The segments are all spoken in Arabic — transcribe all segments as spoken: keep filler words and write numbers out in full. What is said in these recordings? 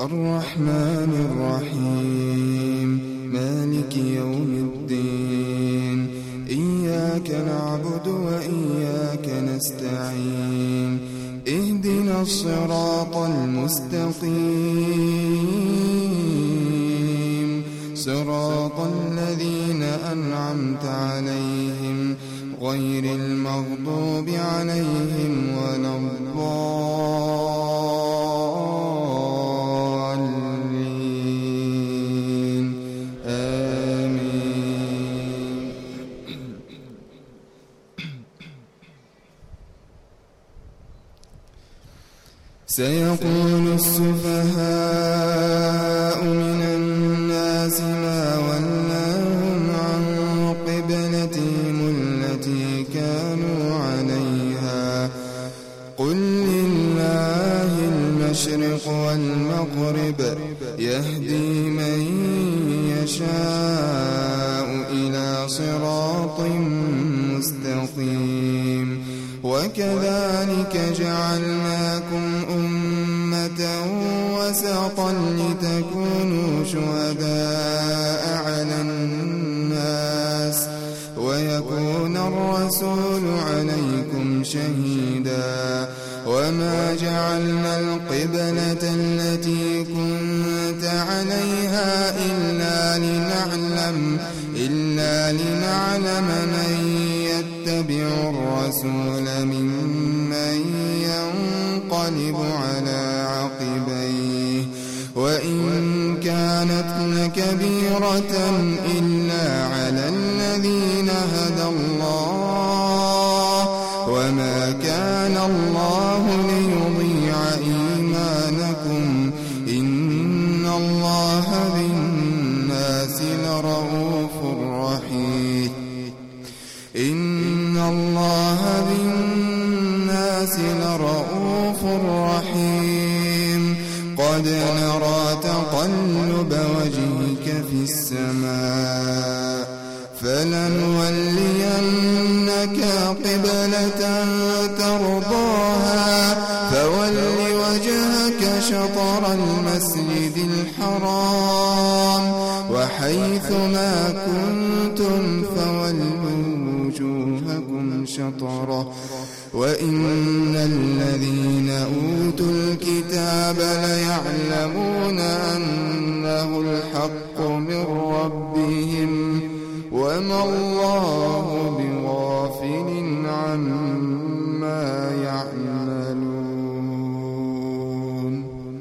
الرحمن الرحيم مالك يوم الدين إياك نعبد وإياك نستعين اهدنا الصراط المستقيم صراط الذين أنعمت عليهم غير المغضوب عليهم ولا الضالين آمين. سيقول السفهاء من الناس ما ولاهم عن قبلتهم التي كانوا عليها قل لله المشرق والمغرب يهدي من يشاء إلى صراط مستقيم. وكذلك جعلناكم أمة وسطا لتكونوا شهداء على الناس ويكون الرسول عليكم شهيدا. وما جعلنا القبلة التي كنت عليها إلا لنعلم إلا لنعلم من يتبع الرسول ممن ينقلب على عقبيه وإن كانت لكبيرة إلا على الذين هدى الله وما كان الله ليضيع إيمانكم إن الله بالناس لرؤوف رحيم. إن الله بالناس لرؤوف رحيم. قد نرى تقلب وجهك في السماء فلنولينك قبلة ترضاها فول وجهك شطر المسجد الحرام وحيث ما كنتم فولوا وجوهكم شطره وإن الذين أوتوا الكتاب ليعلمون أنه الحق من ربهم وما الله بغافل عما يعملون.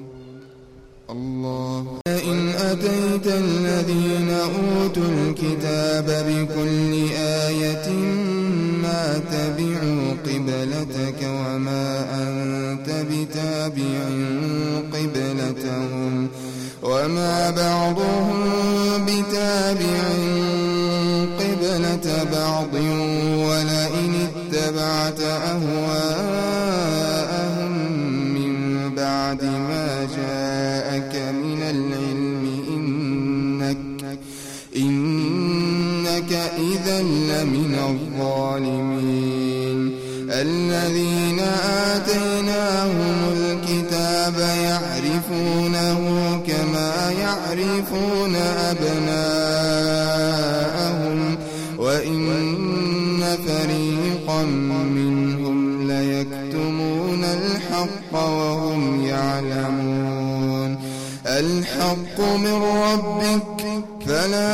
الله إن أتيت الذين أوتوا الكتاب بكل آية ما تبعوا قبلتك وما أنت بتابع قبلتهم وما بعضهم بتابع قبلة بعض ولئن اتبعت أهواءهم من بعد ما جاءك من العلم إنك إنك إذا لمن الظالمين. الذين آتيناهم الكتاب يعرفونه كما يعرفون أبناءهم وإن فريقا منهم ليكتمون الحق وهم يعلمون. الحق من ربك فلا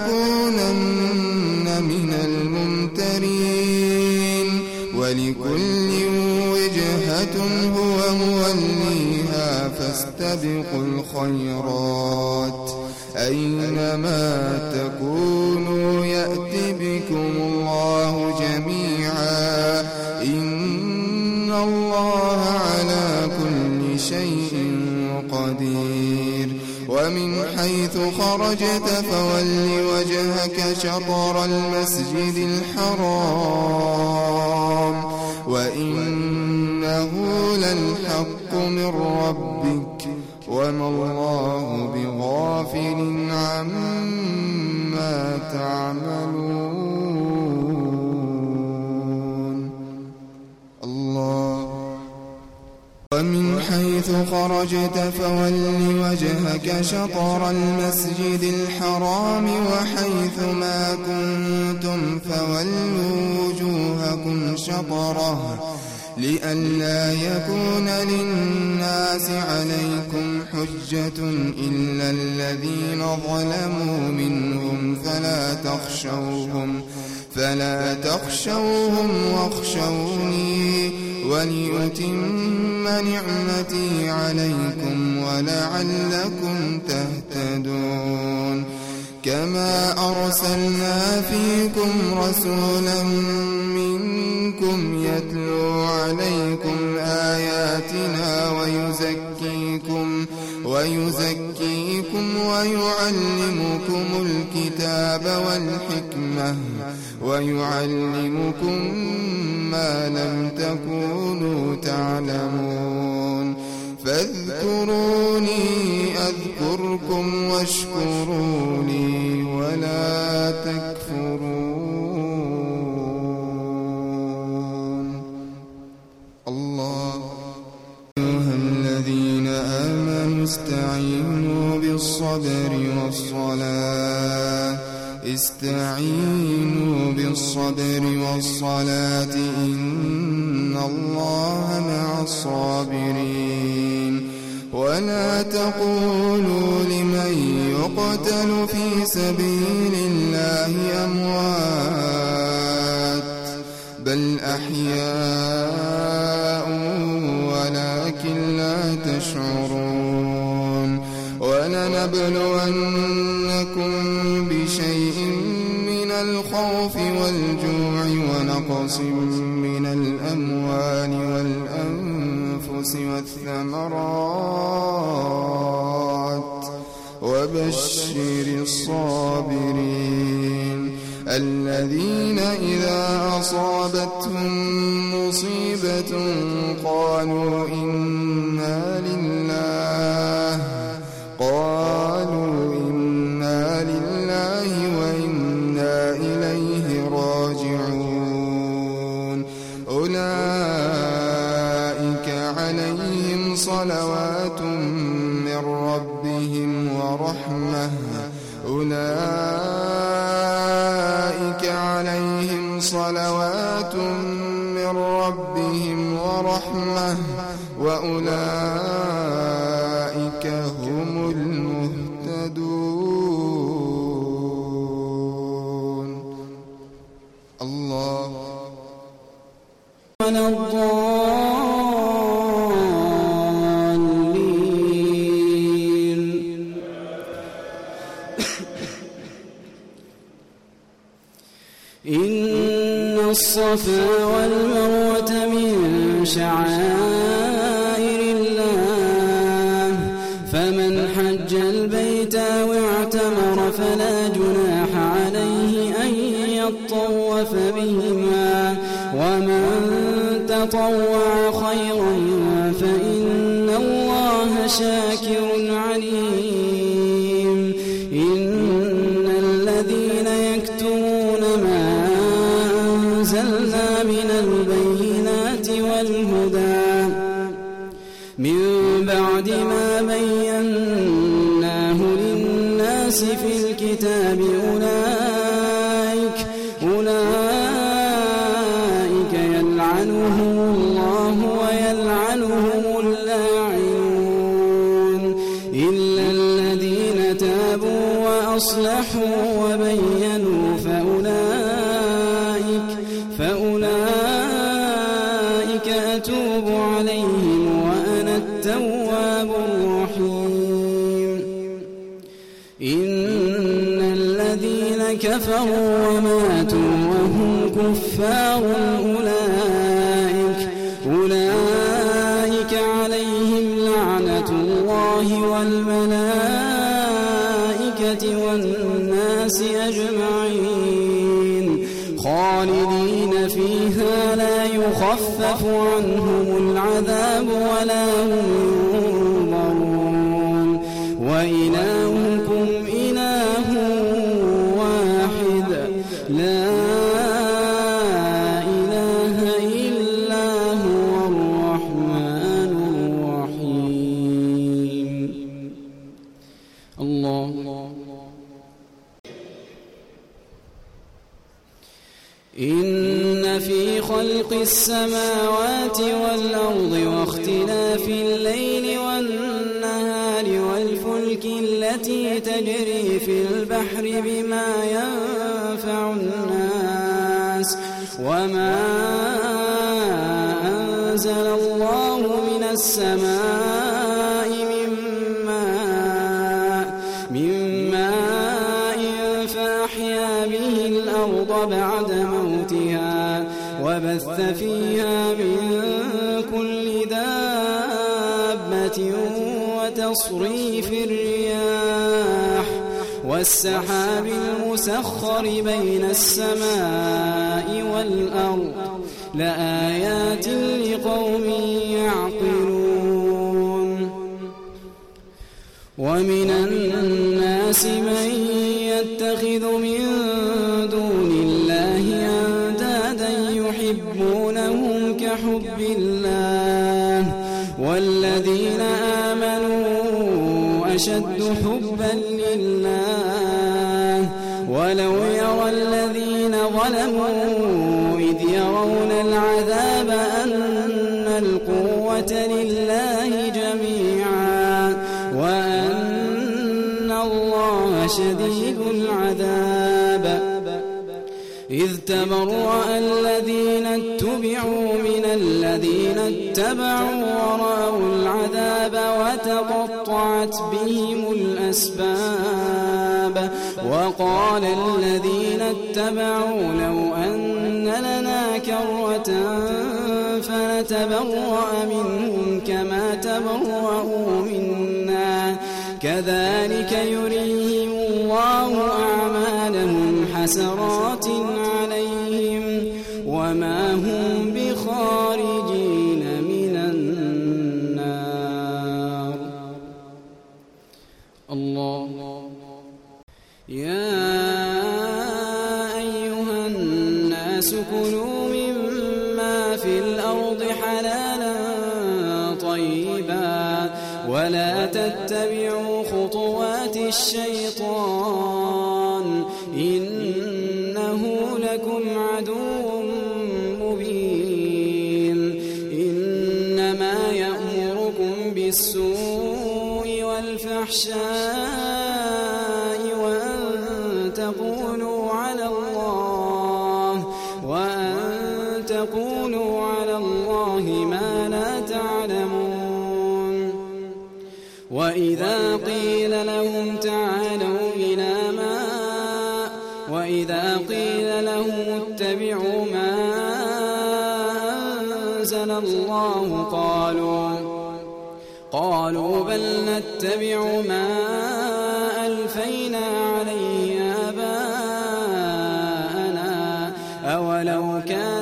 تكونن من الممترين. ولكل وجهة هو موليها فاستبقوا الخيرات أينما تكونوا يأت بكم الله جميعا إن الله على كل شيء قدير. ومن حيث خرجت فول وجهك شطر المسجد الحرام وإنه للحق من ربك وما الله بغافل عما تعملون. الله ومن حيث خرجت فول وجهك شطر المسجد الحرام وحيث ما كنتم فولوا وجوهكم شطره لئلا يكون للناس عليكم حجة إلا الذين ظلموا منهم فلا تخشوهم فلا تخشوهم واخشوني ولأتم نعمتي عليكم ولعلكم تهتدون كما أرسلنا فيكم رسولا منكم يتلو عليكم آياتنا ويزكيكم ويزكيكم ويعلمكم الكتاب والحكمة ويعلمكم ما لم تكونوا تعلمون فاذكروني أذكركم واشكروا لي ولا تكفرون الله أيها الذين آمنوا استعينوا بالصبر والصلاة استعينوا بالصبر والصلاة إن الله مع الصابرين ولا تقولوا لمن يقتل في سبيل الله أموات بل أحياء ولكن لا تشعرون ولنبلونكم بشيء من الخوف والجوع ونقص من الأموال والأنفس والثمرات وبشر الصابرين الذين إذا أصابتهم مصيبة قالوا إنا لله قالوا إنا لله وإنا إليه راجعون أولئك عليهم صلوات من ربهم ورحمة أولئك عليهم صلوات من ربهم ورحمة وأولئك هم المهتدون الله ولا الضالين إن الصفا والمروة من شعائر الله فمن حج البيت واعتمر فلا جناح عليه أن يطوف بهما ومن تطوع خيرا فإن الله شاكر عليم إن الذين يكتمون ما أنزلنا من البينات والهدى من بعد ما بيناه للناس في الكتاب أولئك أولئك يلعنهم الله ويلعنهم اللاعنون إلا الذين تابوا وأصلحوا وبينوا فأولئك فأولئك أتوب عليهم وأنا التواب الرحيم إن الذين كفروا وماتوا وهم كفار أولئك أولئك عليهم لعنة الله والملائكة والناس أجمعين خالدين فيها لا يخفف عنهم العذاب ولا هم ينظرون وإلهكم إله واحد لا إله إلا هو الرحمن الرحيم خلق السماوات والأرض واختلاف الليل والنهار والفلك التي تجري في البحر بما ينفع الناس وما أنزل الله من السماء من ماء من ماء فأحيا به الأرض بعد موتها وبث فيها من كل دابة وتصريف الرياح والسحاب المسخر بين السماء والأرض لآيات لقوم يعقلون. ومن الناس من يتخذ من دون الله أندادا يحبونهم كحب الله والذين آمنوا أشد حبا لله ولو يرى الذين ظلموا إذ يرون العذاب أن القوة لله جميعا وأن الله شديد العذاب إذ تبرأ الذين اتبعوا من الذين اتبعوا ورأوا العذاب وتقطعت بهم الأسباب وقال الذين اتبعوا لو أن لنا كرة فنتبرأ منهم كما تبرأوا منا كذلك يريهم الله أعمالهم حسرات عليهم وما هم بخارجين من النار. الله يا أيها الناس كلوا مما في الأرض حلالا طيبا ولا تتبعوا خطوات الشيطان إنه لكم عدو مبين إنما يأمركم بالسوء والفحشاء وأن تقولوا على الله وأن تقولوا على الله ما لا تعلمون. وإذا قيل لهم تعالوا إلى ما وإذا قيل لهم اتبعوا ما أنزل الله قالوا قالوا بل نتبع ما ألفينا عليه آباءنا أولو كان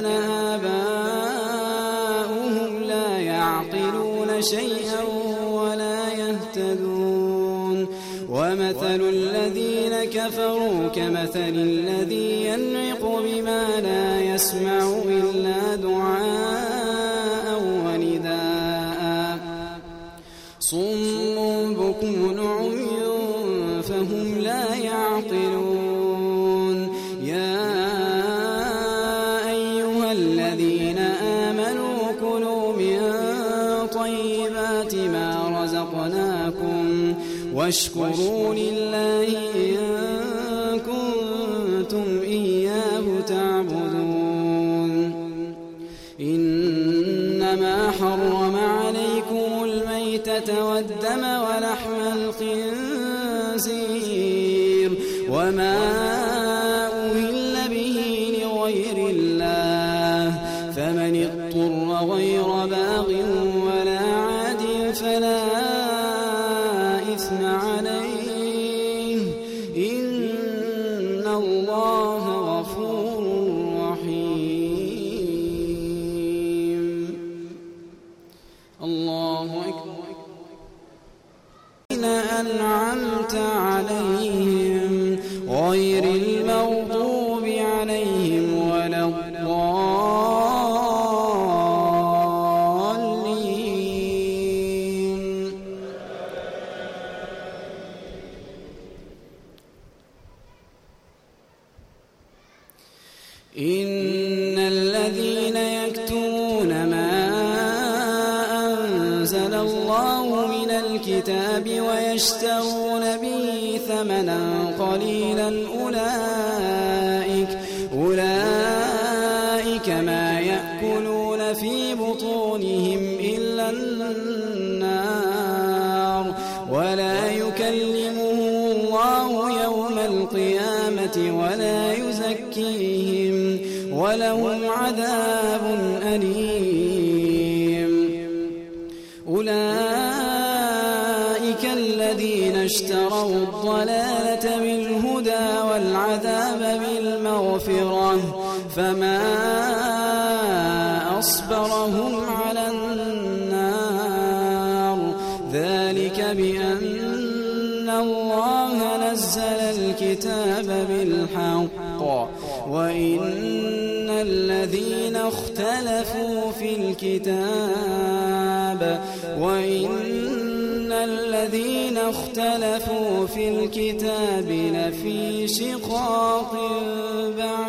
آباؤهم لا يعقلون شيئا ولا يهتدون. ومثل الذين كفروا كمثل الذي ينعق بما لا يسمع إلا دعاء ونداء صم بكم عمي فهم لا يعقلون. يا أيها الذين آمنوا كلوا من طيبات ما رزقناكم واشكروا لله إن كنتم إياه تعبدون. إنما حرم عليكم الميتة والدم ولحم الخنزير وما أهل به لغير الله فمن اضطر غير باغ ولا عاد فلا إثم عليه إن الله غفور رحيم. الله أكبر. أنعمت عليهم غير المغضوب عليهم ولا الضالين. إن الذين الكتاب ويشترون به ثمنا قليلا أولئك, أولئك ما يأكلون في بطونهم إلا النار ولا يكلمهم الله يوم القيامة ولا يزكيهم ولهم عذاب أليم. أولئك الذين اشتروا الضلالة بالهدى والعذاب بالمغفرة فما أصبرهم على النار ذلك بأن الله نزل الكتاب بالحق وإن الذين اختلفوا في الكتاب وإن الذين اختلفوا في الكتاب لفي شقاق بعيد.